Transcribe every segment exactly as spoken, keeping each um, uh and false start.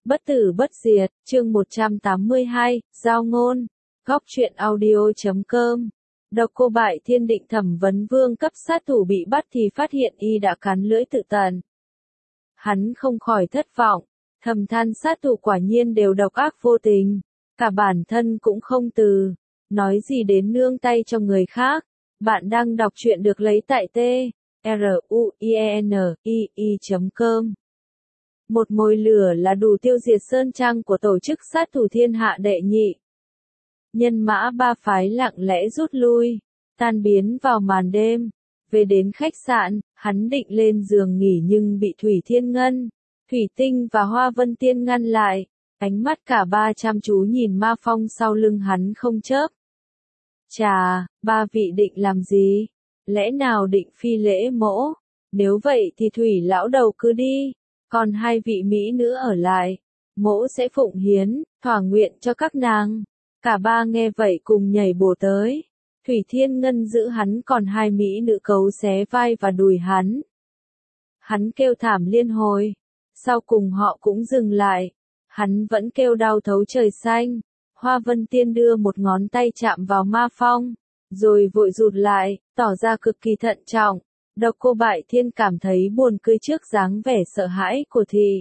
Bất tử bất diệt, chương một trăm tám mươi hai, giao ngôn, góc truyện audio chấm com. Độc Cô Bại Thiên định thẩm vấn vương cấp sát thủ bị bắt thì phát hiện y đã cắn lưỡi tự tận. Hắn không khỏi thất vọng, thầm than sát thủ quả nhiên đều độc ác vô tình, cả bản thân cũng không từ, nói gì đến nương tay cho người khác. Bạn đang đọc truyện được lấy tại t r u i e n i i chấm com. Một mồi lửa là đủ tiêu diệt sơn trang của tổ chức sát thủ thiên hạ đệ nhị. Nhân mã ba phái lặng lẽ rút lui, tan biến vào màn đêm. Về đến khách sạn, hắn định lên giường nghỉ nhưng bị Thủy Thiên Ngân, Thủy Tinh và Hoa Vân Tiên ngăn lại. Ánh mắt cả ba chăm chú nhìn Ma Phong sau lưng hắn không chớp. Chà, ba vị định làm gì? Lẽ nào định phi lễ mỗ? Nếu vậy thì Thủy lão đầu cứ đi, còn hai vị mỹ nữ ở lại, mỗ sẽ phụng hiến, thỏa nguyện cho các nàng. Cả ba nghe vậy cùng nhảy bổ tới. Thủy Thiên Ngân giữ hắn còn hai mỹ nữ cấu xé vai và đùi hắn. Hắn kêu thảm liên hồi, sau cùng họ cũng dừng lại. Hắn vẫn kêu đau thấu trời xanh. Hoa Vân Tiên đưa một ngón tay chạm vào Ma Phong, rồi vội rụt lại, tỏ ra cực kỳ thận trọng. Độc Cô Bại Thiên cảm thấy buồn cười trước dáng vẻ sợ hãi của thị.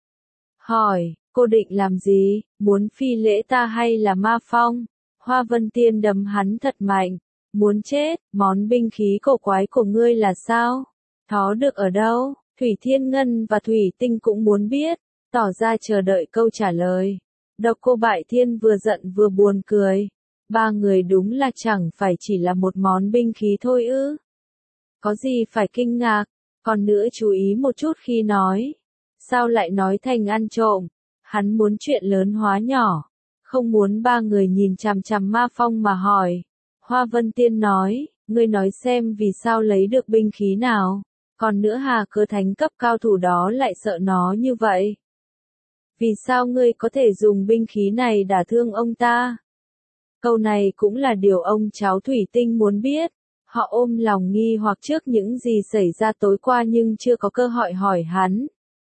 Hỏi, cô định làm gì, muốn phi lễ ta hay là Ma Phong? Hoa Vân Tiên đấm hắn thật mạnh, muốn chết, món binh khí cổ quái của ngươi là sao? Thó được ở đâu? Thủy Thiên Ngân và Thủy Tinh cũng muốn biết, tỏ ra chờ đợi câu trả lời. Độc Cô Bại Thiên vừa giận vừa buồn cười. Ba người đúng là chẳng phải chỉ là một món binh khí thôi ư. Có gì phải kinh ngạc, còn nữa chú ý một chút khi nói. Sao lại nói thành ăn trộm? Hắn muốn chuyện lớn hóa nhỏ, không muốn ba người nhìn chằm chằm Ma Phong mà hỏi. Hoa Vân Tiên nói, ngươi nói xem vì sao lấy được binh khí nào, còn nữa hà cớ thánh cấp cao thủ đó lại sợ nó như vậy. Vì sao ngươi có thể dùng binh khí này đả thương ông ta? Câu này cũng là điều ông cháu Thủy Tinh muốn biết. Họ ôm lòng nghi hoặc trước những gì xảy ra tối qua nhưng chưa có cơ hội hỏi hắn.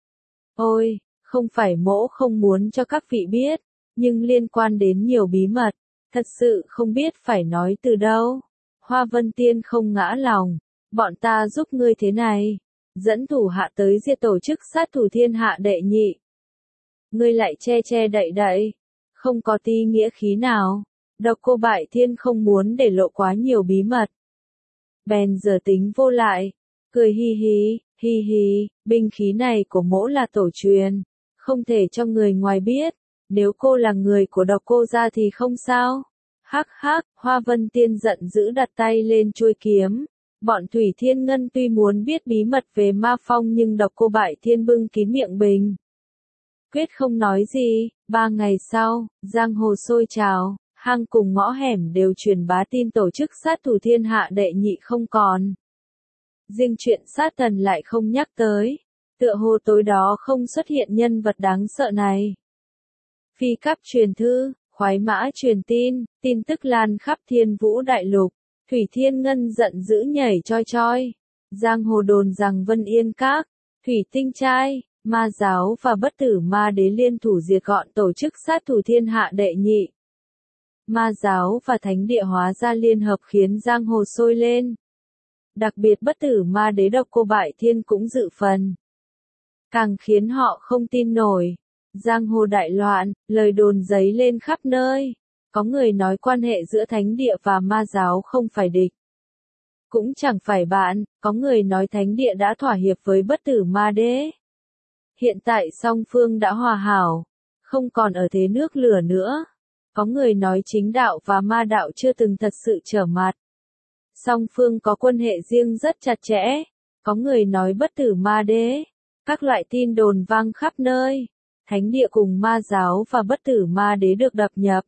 Ôi, không phải mỗ không muốn cho các vị biết, nhưng liên quan đến nhiều bí mật, thật sự không biết phải nói từ đâu. Hoa Vân Tiên không ngã lòng, bọn ta giúp ngươi thế này, dẫn thủ hạ tới diệt tổ chức sát thủ thiên hạ đệ nhị. Ngươi lại che che đậy đậy, không có tí nghĩa khí nào. Độc Cô Bại Thiên không muốn để lộ quá nhiều bí mật. Bèn giờ tính vô lại, cười hi hi, hi hi, binh khí này của mỗ là tổ truyền, không thể cho người ngoài biết, nếu cô là người của Độc Cô gia thì không sao. Hắc hắc, Hoa Vân Tiên giận dữ đặt tay lên chuôi kiếm. Bọn Thủy Thiên Ngân tuy muốn biết bí mật về Ma Phong nhưng Độc Cô Bại Thiên bưng kín miệng bình. Quyết không nói gì. Ba ngày sau, giang hồ sôi trào. Hang cùng ngõ hẻm đều truyền bá tin tổ chức sát thủ thiên hạ đệ nhị không còn. Riêng chuyện sát thần lại không nhắc tới. Tựa hồ tối đó không xuất hiện nhân vật đáng sợ này. Phi cấp truyền thư, khoái mã truyền tin, tin tức lan khắp Thiên Vũ đại lục. Thủy Thiên Ngân giận dữ nhảy choi choi. Giang hồ đồn rằng Vân Yên Các, Thủy Tinh Trai, Ma Giáo và Bất Tử Ma Đế liên thủ diệt gọn tổ chức sát thủ thiên hạ đệ nhị. Ma Giáo và Thánh Địa hóa ra liên hợp khiến giang hồ sôi lên. Đặc biệt Bất Tử Ma Đế Độc Cô Bại Thiên cũng dự phần. Càng khiến họ không tin nổi. Giang hồ đại loạn, lời đồn dấy lên khắp nơi. Có người nói quan hệ giữa Thánh Địa và Ma Giáo không phải địch, cũng chẳng phải bạn. Có người nói Thánh Địa đã thỏa hiệp với Bất Tử Ma Đế. Hiện tại song phương đã hòa hảo, không còn ở thế nước lửa nữa. Có người nói chính đạo và ma đạo chưa từng thật sự trở mặt. Song phương có quan hệ riêng rất chặt chẽ. Có người nói Bất Tử Ma Đế. Các loại tin đồn vang khắp nơi. Thánh Địa cùng Ma Giáo và Bất Tử Ma Đế được đập nhập.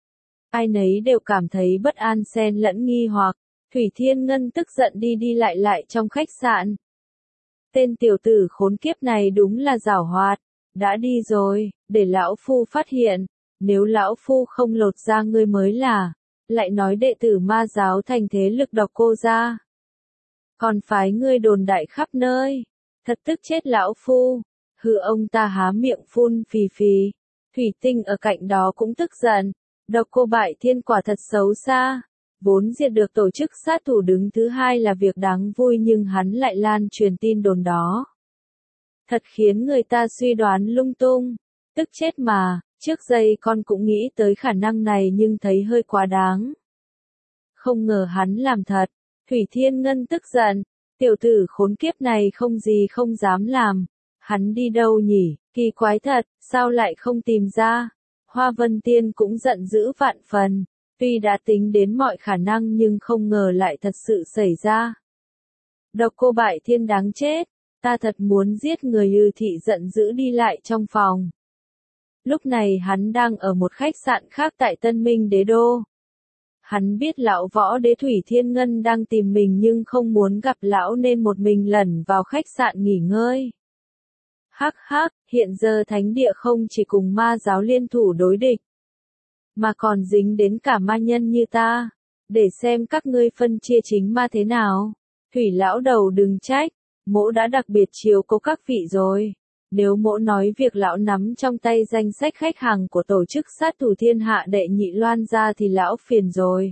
Ai nấy đều cảm thấy bất an xen lẫn nghi hoặc. Thủy Thiên Ngân tức giận đi đi lại lại trong khách sạn. Tên tiểu tử khốn kiếp này đúng là giảo hoạt. Đã đi rồi, để lão phu phát hiện. Nếu lão phu không lột ra ngươi mới là, lại nói đệ tử Ma Giáo thành thế lực Độc Cô gia. Còn phái ngươi đồn đại khắp nơi, thật tức chết lão phu. Hư ông ta há miệng phun phì phì. Thủy Tinh ở cạnh đó cũng tức giận. Độc Cô Bại Thiên quả thật xấu xa. Vốn diệt được tổ chức sát thủ đứng thứ hai là việc đáng vui nhưng hắn lại lan truyền tin đồn đó. Thật khiến người ta suy đoán lung tung. Tức chết mà, trước giây con cũng nghĩ tới khả năng này nhưng thấy hơi quá đáng. Không ngờ hắn làm thật. Thủy Thiên Ngân tức giận. Tiểu tử khốn kiếp này không gì không dám làm. Hắn đi đâu nhỉ, kỳ quái thật, sao lại không tìm ra. Hoa Vân Tiên cũng giận dữ vạn phần. Tuy đã tính đến mọi khả năng nhưng không ngờ lại thật sự xảy ra. Độc Cô Bại Thiên đáng chết. Ta thật muốn giết người ư, thị giận dữ đi lại trong phòng. Lúc này hắn đang ở một khách sạn khác tại Tân Minh Đế Đô. Hắn biết lão võ đế Thủy Thiên Ngân đang tìm mình nhưng không muốn gặp lão nên một mình lẩn vào khách sạn nghỉ ngơi. Hắc hắc, hiện giờ thánh địa không chỉ cùng ma giáo liên thủ đối địch, mà còn dính đến cả ma nhân như ta. Để xem các ngươi phân chia chính ma thế nào. Thủy lão đầu đừng trách, mỗ đã đặc biệt chiếu cố các vị rồi. Nếu mỗ nói việc lão nắm trong tay danh sách khách hàng của tổ chức sát thủ thiên hạ đệ nhị loan ra thì lão phiền rồi.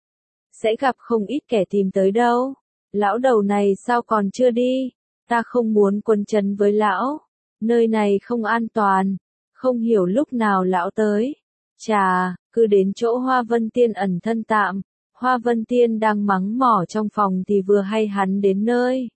Sẽ gặp không ít kẻ tìm tới đâu. Lão đầu này sao còn chưa đi? Ta không muốn quấn chân với lão. Nơi này không an toàn. Không hiểu lúc nào lão tới. Chà, cứ đến chỗ Hoa Vân Tiên ẩn thân tạm. Hoa Vân Tiên đang mắng mỏ trong phòng thì vừa hay hắn đến nơi.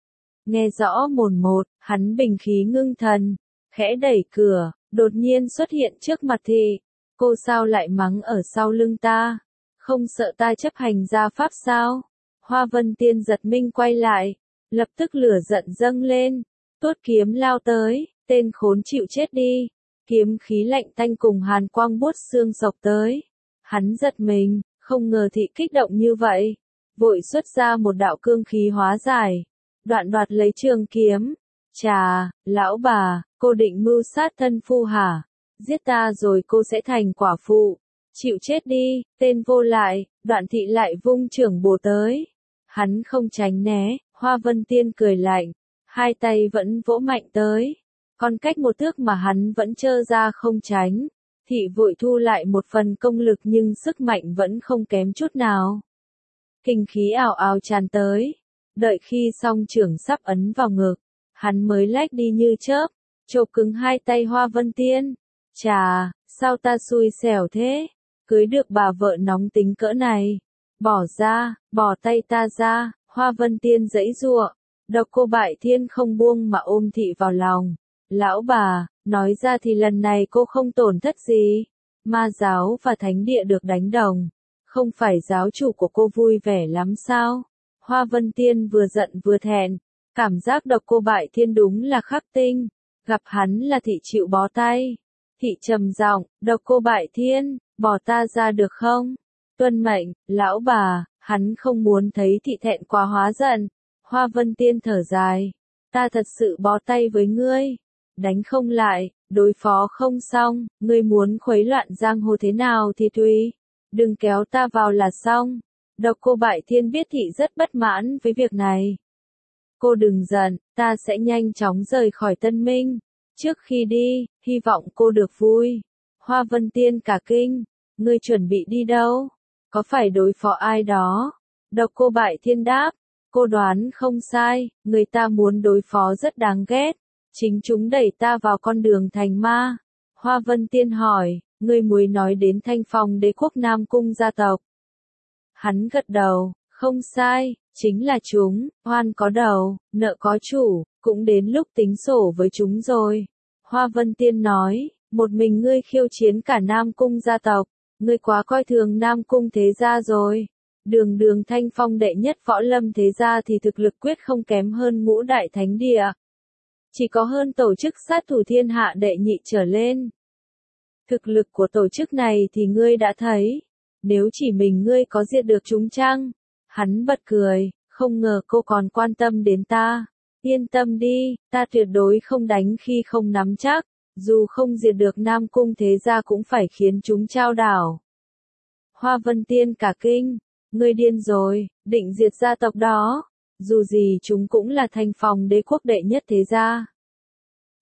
Nghe rõ mồn một, hắn bình khí ngưng thần, khẽ đẩy cửa, đột nhiên xuất hiện trước mặt thị. Cô sao lại mắng ở sau lưng ta? Không sợ ta chấp hành gia pháp sao? Hoa Vân Tiên giật mình quay lại, lập tức lửa giận dâng lên, tuốt kiếm lao tới, tên khốn chịu chết đi. Kiếm khí lạnh tanh cùng hàn quang buốt xương sộc tới. Hắn giật mình, không ngờ thị kích động như vậy. Vội xuất ra một đạo cương khí hóa giải. Đoạn đoạt lấy trường kiếm. Chà, lão bà, cô định mưu sát thân phu hả? Giết ta rồi cô sẽ thành quả phụ. Chịu chết đi, tên vô lại. Đoạn thị lại vung trưởng bổ tới. Hắn không tránh né, Hoa Vân Tiên cười lạnh. Hai tay vẫn vỗ mạnh tới. Còn cách một thước mà hắn vẫn trơ ra không tránh. Thị vội thu lại một phần công lực nhưng sức mạnh vẫn không kém chút nào. Kinh khí ào ào tràn tới. Đợi khi song trưởng sắp ấn vào ngực, hắn mới lách đi như chớp, chộp cứng hai tay Hoa Vân Tiên. Chà, sao ta xui xẻo thế? Cưới được bà vợ nóng tính cỡ này. Bỏ ra, bỏ tay ta ra, Hoa Vân Tiên giãy giụa. Độc Cô Bại Thiên không buông mà ôm thị vào lòng. Lão bà, nói ra thì lần này cô không tổn thất gì. Ma giáo và thánh địa được đánh đồng. Không phải giáo chủ của cô vui vẻ lắm sao? Hoa Vân Tiên vừa giận vừa thẹn. Cảm giác Độc Cô Bại Thiên đúng là khắc tinh. Gặp hắn là thị chịu bó tay. Thị trầm giọng, Độc Cô Bại Thiên, bỏ ta ra được không? Tuân mệnh, lão bà, hắn không muốn thấy thị thẹn quá hóa giận. Hoa Vân Tiên thở dài. Ta thật sự bó tay với ngươi. Đánh không lại, đối phó không xong, ngươi muốn khuấy loạn giang hồ thế nào thì tùy. Đừng kéo ta vào là xong. Độc Cô Bại Thiên biết thị rất bất mãn với việc này. Cô đừng giận, ta sẽ nhanh chóng rời khỏi Tân Minh. Trước khi đi, hy vọng cô được vui. Hoa Vân Tiên cả kinh. Ngươi chuẩn bị đi đâu? Có phải đối phó ai đó? Độc Cô Bại Thiên đáp. Cô đoán không sai, người ta muốn đối phó rất đáng ghét. Chính chúng đẩy ta vào con đường thành ma. Hoa Vân Tiên hỏi, ngươi muốn nói đến Thanh Phong Đế quốc Nam Cung gia tộc. Hắn gật đầu, không sai, chính là chúng, oan có đầu, nợ có chủ, cũng đến lúc tính sổ với chúng rồi. Hoa Vân Tiên nói, một mình ngươi khiêu chiến cả Nam Cung gia tộc, ngươi quá coi thường Nam Cung thế gia rồi. Đường đường Thanh Phong đệ nhất võ lâm thế gia thì thực lực quyết không kém hơn ngũ đại thánh địa. Chỉ có hơn tổ chức sát thủ thiên hạ đệ nhị trở lên. Thực lực của tổ chức này thì ngươi đã thấy. Nếu chỉ mình ngươi có diệt được chúng chăng? Hắn bật cười, không ngờ cô còn quan tâm đến ta. Yên tâm đi, ta tuyệt đối không đánh khi không nắm chắc. Dù không diệt được Nam Cung thế gia cũng phải khiến chúng trao đảo. Hoa Vân Tiên cả kinh. Ngươi điên rồi, định diệt gia tộc đó. Dù gì chúng cũng là Thanh Phong Đế quốc đệ nhất thế gia.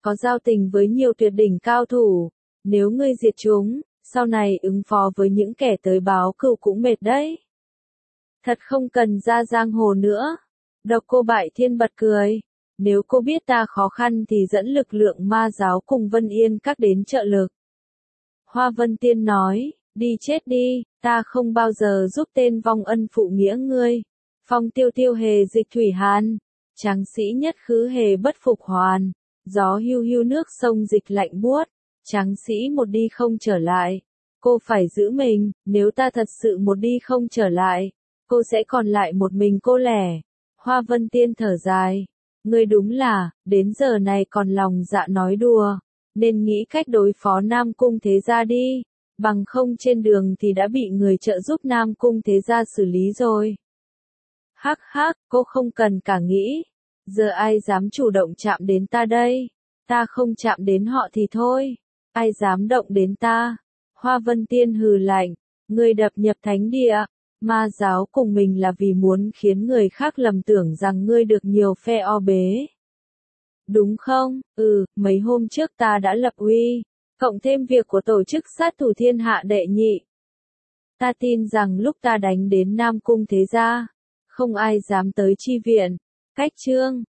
có giao tình với nhiều tuyệt đỉnh cao thủ. Nếu ngươi diệt chúng, sau này ứng phó với những kẻ tới báo cừu cũng mệt đấy. Thật không cần ra giang hồ nữa. Độc Cô Bại Thiên bật cười. Nếu cô biết ta khó khăn thì dẫn lực lượng ma giáo cùng Vân Yên các đến trợ lực. Hoa Vân Tiên nói, đi chết đi, ta không bao giờ giúp tên vong ân phụ nghĩa ngươi. Phong tiêu tiêu hề dịch thủy hàn, tráng sĩ nhất khứ hề bất phục hoàn. Gió hiu hiu nước sông dịch lạnh buốt, tráng sĩ một đi không trở lại. Cô phải giữ mình, nếu ta thật sự một đi không trở lại, cô sẽ còn lại một mình cô lẻ. Hoa Vân Tiên thở dài, ngươi đúng là, đến giờ này còn lòng dạ nói đùa, nên nghĩ cách đối phó Nam Cung Thế Gia đi, bằng không trên đường thì đã bị người trợ giúp Nam Cung Thế Gia xử lý rồi. Hắc hắc, cô không cần cả nghĩ, giờ ai dám chủ động chạm đến ta đây, ta không chạm đến họ thì thôi, ai dám động đến ta. Hoa Vân Tiên hừ lạnh, ngươi đập nhập thánh địa, ma giáo cùng mình là vì muốn khiến người khác lầm tưởng rằng ngươi được nhiều phe o bế. Đúng không? Ừ, mấy hôm trước ta đã lập uy, cộng thêm việc của tổ chức sát thủ thiên hạ đệ nhị. Ta tin rằng lúc ta đánh đến Nam Cung Thế Gia, không ai dám tới chi viện. Cách chương